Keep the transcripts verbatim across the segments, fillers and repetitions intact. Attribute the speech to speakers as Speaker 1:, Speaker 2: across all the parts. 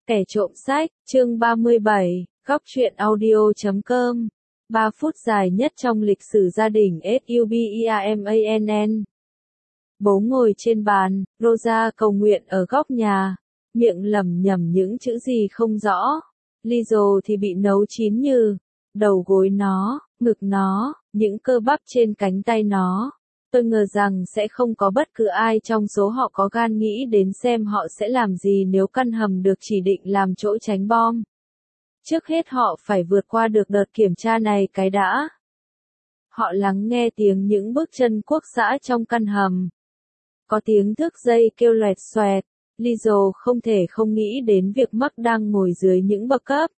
Speaker 1: Kẻ trộm sách, chương ba mươi bảy, góc truyện audio chấm com. ba phút dài nhất trong lịch sử gia đình Suberman. Bố ngồi trên bàn, Rosa cầu nguyện ở góc nhà, miệng lẩm nhẩm những chữ gì không rõ. Lizzo thì bị nấu chín như đầu gối nó, ngực nó, những cơ bắp trên cánh tay nó. Tôi ngờ rằng sẽ không có bất cứ ai trong số họ có gan nghĩ đến xem họ sẽ làm gì nếu căn hầm được chỉ định làm chỗ tránh bom. Trước hết họ phải vượt qua được đợt kiểm tra này cái đã. Họ lắng nghe tiếng những bước chân quốc xã trong căn hầm. Có tiếng thước dây kêu loẹt xoẹt. Lizzo không thể không nghĩ đến việc Mark đang ngồi dưới những bậc cấp.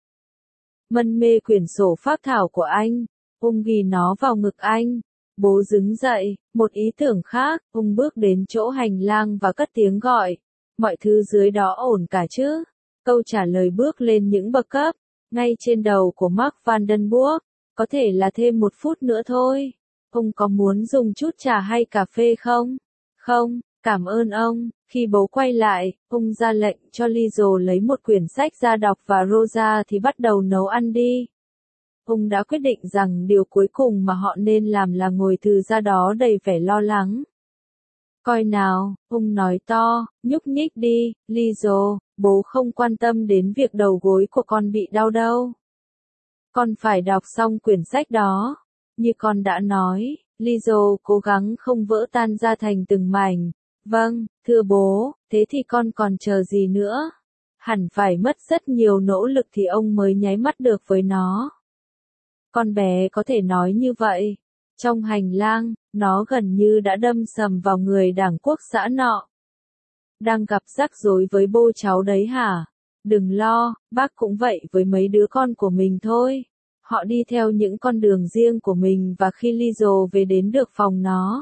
Speaker 1: Mân mê quyển sổ phác thảo của anh, ung ghi nó vào ngực anh. Bố đứng dậy, một ý tưởng khác, ông bước đến chỗ hành lang và cất tiếng gọi. Mọi thứ dưới đó ổn cả chứ? Câu trả lời bước lên những bậc cấp, ngay trên đầu của Mark Vandenberg. Có thể là thêm một phút nữa thôi. Ông có muốn dùng chút trà hay cà phê không? Không, cảm ơn ông. Khi bố quay lại, ông ra lệnh cho Lizzo lấy một quyển sách ra đọc và Rosa thì bắt đầu nấu ăn đi. Ông đã quyết định rằng điều cuối cùng mà họ nên làm là ngồi từ ra đó đầy vẻ lo lắng. Coi nào, ông nói to, nhúc nhích đi, Lizzo, bố không quan tâm đến việc đầu gối của con bị đau đâu. Con phải đọc xong quyển sách đó. Như con đã nói, Lizzo cố gắng không vỡ tan ra thành từng mảnh. Vâng, thưa bố, thế thì con còn chờ gì nữa? Hẳn phải mất rất nhiều nỗ lực thì ông mới nháy mắt được với nó. Con bé có thể nói như vậy. Trong hành lang, nó gần như đã đâm sầm vào người đảng quốc xã nọ. Đang gặp rắc rối với bố cháu đấy hả? Đừng lo, bác cũng vậy với mấy đứa con của mình thôi. Họ đi theo những con đường riêng của mình và khi Lizzo về đến được phòng nó.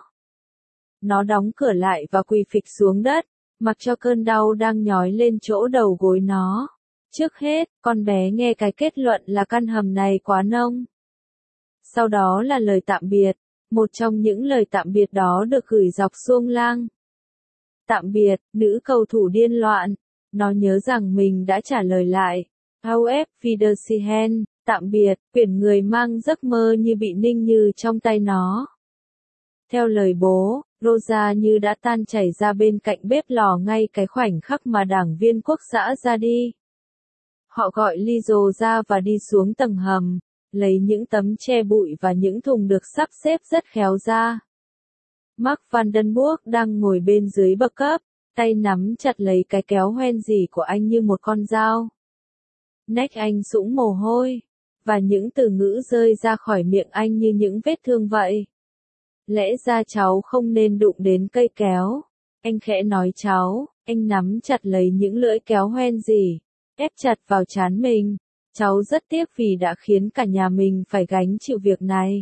Speaker 1: Nó đóng cửa lại và quỳ phịch xuống đất, mặc cho cơn đau đang nhói lên chỗ đầu gối nó. Trước hết, con bé nghe cái kết luận là căn hầm này quá nông. Sau đó là lời tạm biệt, một trong những lời tạm biệt đó được gửi dọc xuông lang. Tạm biệt, nữ cầu thủ điên loạn. Nó nhớ rằng mình đã trả lời lại. Auf Wiedersehen, tạm biệt, quyển người mang giấc mơ như bị ninh như trong tay nó. Theo lời bố, Rosa như đã tan chảy ra bên cạnh bếp lò ngay cái khoảnh khắc mà đảng viên quốc xã ra đi. Họ gọi Lizzo ra và đi xuống tầng hầm, lấy những tấm che bụi và những thùng được sắp xếp rất khéo ra. Mark Vandenberg đang ngồi bên dưới bậc cấp, tay nắm chặt lấy cái kéo hoen dỉ của anh như một con dao. Nách anh sũng mồ hôi, và những từ ngữ rơi ra khỏi miệng anh như những vết thương vậy. Lẽ ra cháu không nên đụng đến cây kéo. Anh khẽ nói cháu, anh nắm chặt lấy những lưỡi kéo hoen dỉ, ép chặt vào trán mình. Cháu rất tiếc vì đã khiến cả nhà mình phải gánh chịu việc này.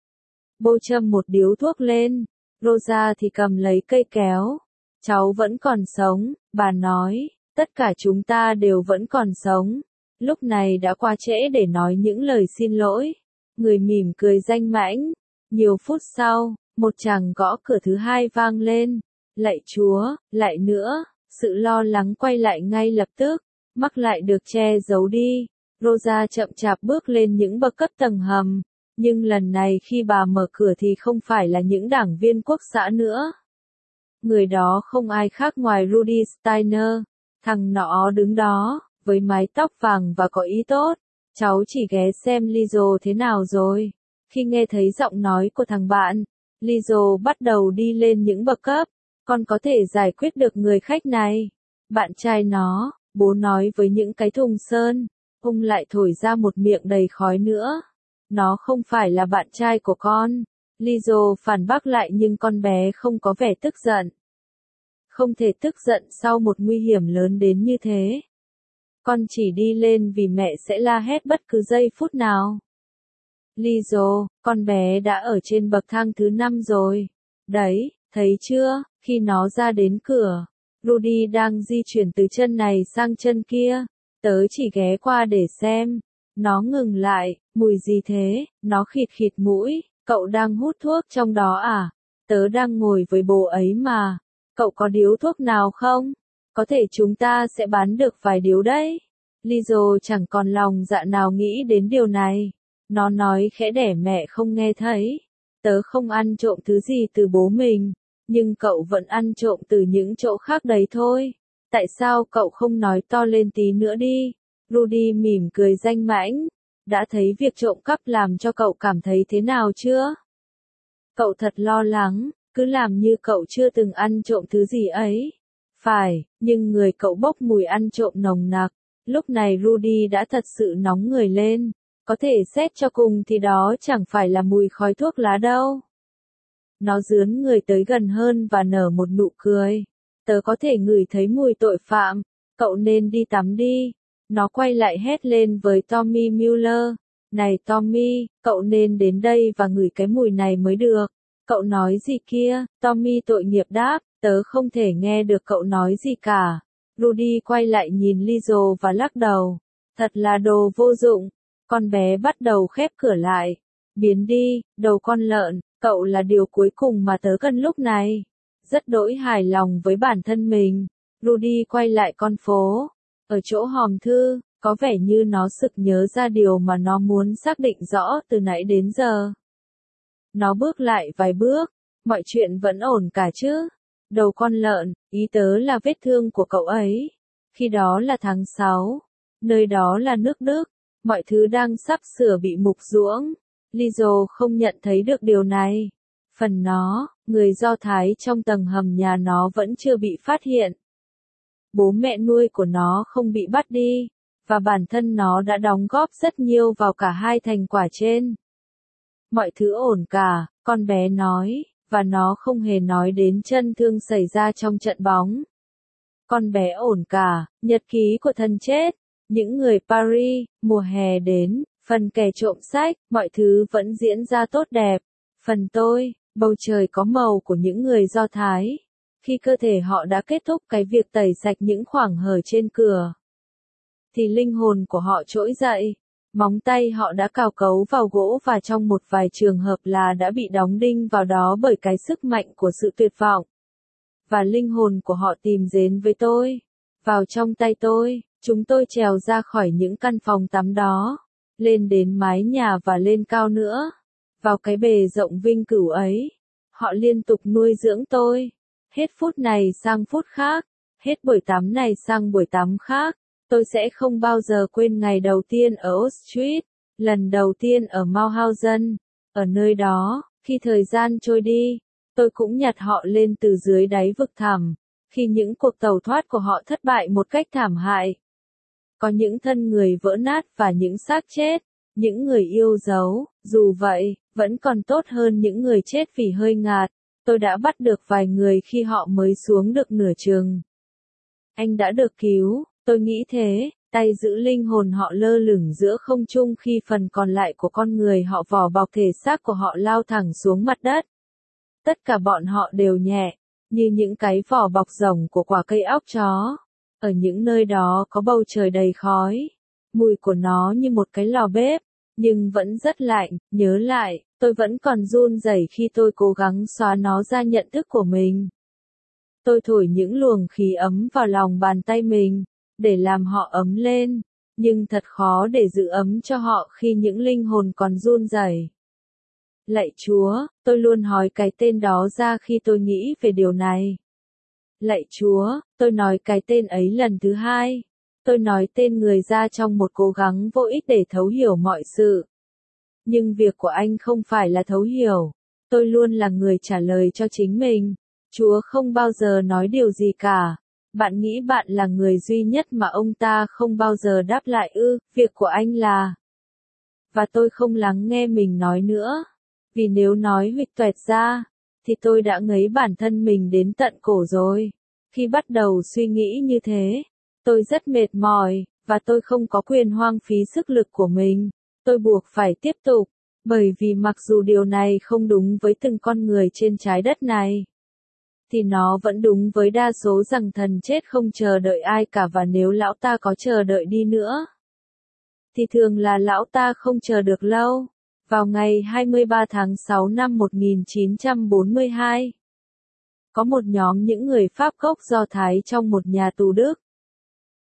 Speaker 1: Bố châm một điếu thuốc lên, Rosa thì cầm lấy cây kéo. Cháu vẫn còn sống, bà nói, tất cả chúng ta đều vẫn còn sống. Lúc này đã qua trễ để nói những lời xin lỗi. Người mỉm cười danh mãnh. Nhiều phút sau, một chàng gõ cửa thứ hai vang lên. Lạy Chúa, lại nữa, sự lo lắng quay lại ngay lập tức. Mark lại được che giấu đi. Rosa chậm chạp bước lên những bậc cấp tầng hầm, nhưng lần này khi bà mở cửa thì không phải là những đảng viên quốc xã nữa. Người đó không ai khác ngoài Rudy Steiner, thằng nọ đứng đó, với mái tóc vàng và có ý tốt. Cháu chỉ ghé xem Lizzo thế nào rồi. Khi nghe thấy giọng nói của thằng bạn, Lizzo bắt đầu đi lên những bậc cấp. Con có thể giải quyết được người khách này. Bạn trai nó, bố nói với những cái thùng sơn. Ông lại thổi ra một miệng đầy khói nữa. Nó không phải là bạn trai của con. Lizzo phản bác lại nhưng con bé không có vẻ tức giận. Không thể tức giận sau một nguy hiểm lớn đến như thế. Con chỉ đi lên vì mẹ sẽ la hét bất cứ giây phút nào. Lizzo, con bé đã ở trên bậc thang thứ năm rồi. Đấy, thấy chưa, khi nó ra đến cửa, Rudy đang di chuyển từ chân này sang chân kia. Tớ chỉ ghé qua để xem. Nó ngừng lại, mùi gì thế? Nó khịt khịt mũi. Cậu đang hút thuốc trong đó à? Tớ đang ngồi với bố ấy mà. Cậu có điếu thuốc nào không? Có thể chúng ta sẽ bán được vài điếu đấy. Lizzo chẳng còn lòng dạ nào nghĩ đến điều này. Nó nói khẽ để mẹ không nghe thấy. Tớ không ăn trộm thứ gì từ bố mình, nhưng cậu vẫn ăn trộm từ những chỗ khác đấy thôi. Tại sao cậu không nói to lên tí nữa đi? Rudy mỉm cười danh mãnh. Đã thấy việc trộm cắp làm cho cậu cảm thấy thế nào chưa? Cậu thật lo lắng, cứ làm như cậu chưa từng ăn trộm thứ gì ấy. Phải, nhưng người cậu bốc mùi ăn trộm nồng nặc. Lúc này Rudy đã thật sự nóng người lên. Có thể xét cho cùng thì đó chẳng phải là mùi khói thuốc lá đâu. Nó dướn người tới gần hơn và nở một nụ cười. Tớ có thể ngửi thấy mùi tội phạm, cậu nên đi tắm đi. Nó quay lại hét lên với Tommy Mueller. Này Tommy, cậu nên đến đây và ngửi cái mùi này mới được. Cậu nói gì kia? Tommy tội nghiệp đáp, tớ không thể nghe được cậu nói gì cả. Rudy quay lại nhìn Lizzo và lắc đầu. Thật là đồ vô dụng. Con bé bắt đầu khép cửa lại. Biến đi, đầu con lợn, cậu là điều cuối cùng mà tớ cần lúc này. Rất đỗi hài lòng với bản thân mình. Rudy quay lại con phố. Ở chỗ hòm thư, có vẻ như nó sực nhớ ra điều mà nó muốn xác định rõ từ nãy đến giờ. Nó bước lại vài bước. Mọi chuyện vẫn ổn cả chứ? Đầu con lợn, ý tớ là vết thương của cậu ấy. Khi đó là tháng sáu. Nơi đó là nước Đức. Mọi thứ đang sắp sửa bị mục ruỗng. Lizzo không nhận thấy được điều này. Phần nó, người Do Thái trong tầng hầm nhà nó vẫn chưa bị phát hiện. Bố mẹ nuôi của nó không bị bắt đi, và bản thân nó đã đóng góp rất nhiều vào cả hai thành quả trên. Mọi thứ ổn cả, con bé nói, và nó không hề nói đến chân thương xảy ra trong trận bóng. Con bé ổn cả, nhật ký của thân chết, những người Paris, mùa hè đến, phần kẻ trộm sách, mọi thứ vẫn diễn ra tốt đẹp. Phần tôi, bầu trời có màu của những người Do Thái. Khi cơ thể họ đã kết thúc cái việc tẩy sạch những khoảng hở trên cửa, thì linh hồn của họ trỗi dậy. Móng tay họ đã cào cấu vào gỗ và trong một vài trường hợp là đã bị đóng đinh vào đó bởi cái sức mạnh của sự tuyệt vọng. Và linh hồn của họ tìm đến với tôi. Vào trong tay tôi, chúng tôi trèo ra khỏi những căn phòng tắm đó, lên đến mái nhà và lên cao nữa. Vào cái bề rộng vinh cửu ấy, họ liên tục nuôi dưỡng tôi. Hết phút này sang phút khác, hết buổi tắm này sang buổi tắm khác. Tôi sẽ không bao giờ quên ngày đầu tiên ở Auschwitz, lần đầu tiên ở Mauthausen. Ở nơi đó, khi thời gian trôi đi, tôi cũng nhặt họ lên từ dưới đáy vực thẳm, khi những cuộc tàu thoát của họ thất bại một cách thảm hại. Có những thân người vỡ nát và những xác chết, những người yêu dấu, dù vậy, vẫn còn tốt hơn những người chết vì hơi ngạt. Tôi đã bắt được vài người khi họ mới xuống được nửa chừng. Anh đã được cứu, tôi nghĩ thế, tay giữ linh hồn họ lơ lửng giữa không trung khi phần còn lại của con người họ vỏ bọc thể xác của họ lao thẳng xuống mặt đất. Tất cả bọn họ đều nhẹ, như những cái vỏ bọc rồng của quả cây óc chó. Ở những nơi đó có bầu trời đầy khói, mùi của nó như một cái lò bếp, nhưng vẫn rất lạnh. Nhớ lại, tôi vẫn còn run rẩy khi tôi cố gắng xóa nó ra nhận thức của mình. Tôi thổi những luồng khí ấm vào lòng bàn tay mình, để làm họ ấm lên, nhưng thật khó để giữ ấm cho họ khi những linh hồn còn run rẩy. Lạy Chúa, tôi luôn hỏi cái tên đó ra khi tôi nghĩ về điều này. Lạy Chúa, tôi nói cái tên ấy lần thứ hai. Tôi nói tên người ra trong một cố gắng vô ích để thấu hiểu mọi sự. Nhưng việc của anh không phải là thấu hiểu. Tôi luôn là người trả lời cho chính mình. Chúa không bao giờ nói điều gì cả. Bạn nghĩ bạn là người duy nhất mà ông ta không bao giờ đáp lại ư? Việc của anh là... Và tôi không lắng nghe mình nói nữa. Vì nếu nói huỵch toẹt ra, thì tôi đã ngấy bản thân mình đến tận cổ rồi. Khi bắt đầu suy nghĩ như thế, tôi rất mệt mỏi, và tôi không có quyền hoang phí sức lực của mình. Tôi buộc phải tiếp tục, bởi vì mặc dù điều này không đúng với từng con người trên trái đất này, thì nó vẫn đúng với đa số rằng thần chết không chờ đợi ai cả, và nếu lão ta có chờ đợi đi nữa, thì thường là lão ta không chờ được lâu. Vào ngày hai mươi ba tháng sáu năm một nghìn chín trăm bốn mươi hai, có một nhóm những người Pháp gốc Do Thái trong một nhà tù Đức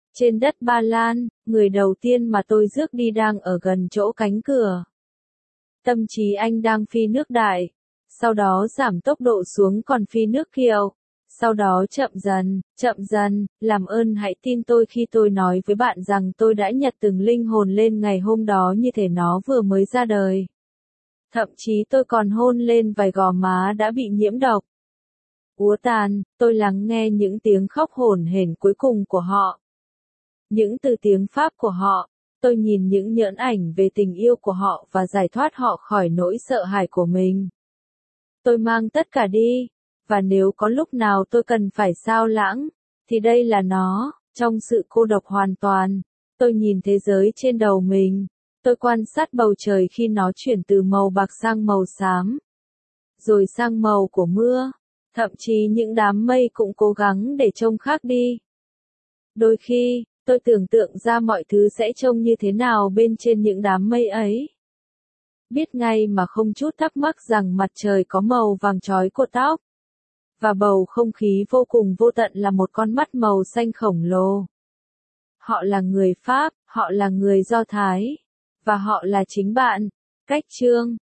Speaker 1: Trên đất Ba Lan, người đầu tiên mà tôi rước đi đang ở gần chỗ cánh cửa. Tâm trí anh đang phi nước đại, sau đó giảm tốc độ xuống còn phi nước kiệu, sau đó chậm dần, chậm dần, làm ơn hãy tin tôi khi tôi nói với bạn rằng tôi đã nhặt từng linh hồn lên ngày hôm đó như thể nó vừa mới ra đời. Thậm chí tôi còn hôn lên vài gò má đã bị nhiễm độc. Úa tàn, tôi lắng nghe những tiếng khóc hổn hển cuối cùng của họ. Những từ tiếng Pháp của họ, tôi nhìn những nhẫn ảnh về tình yêu của họ và giải thoát họ khỏi nỗi sợ hãi của mình. Tôi mang tất cả đi, và nếu có lúc nào tôi cần phải sao lãng, thì đây là nó, trong sự cô độc hoàn toàn. Tôi nhìn thế giới trên đầu mình, tôi quan sát bầu trời khi nó chuyển từ màu bạc sang màu xám, rồi sang màu của mưa, thậm chí những đám mây cũng cố gắng để trông khác đi. Đôi khi, tôi tưởng tượng ra mọi thứ sẽ trông như thế nào bên trên những đám mây ấy. Biết ngay mà không chút thắc mắc rằng mặt trời có màu vàng chói của tóc. Và bầu không khí vô cùng vô tận là một con mắt màu xanh khổng lồ. Họ là người Pháp, họ là người Do Thái. Và họ là chính bạn. Cách chương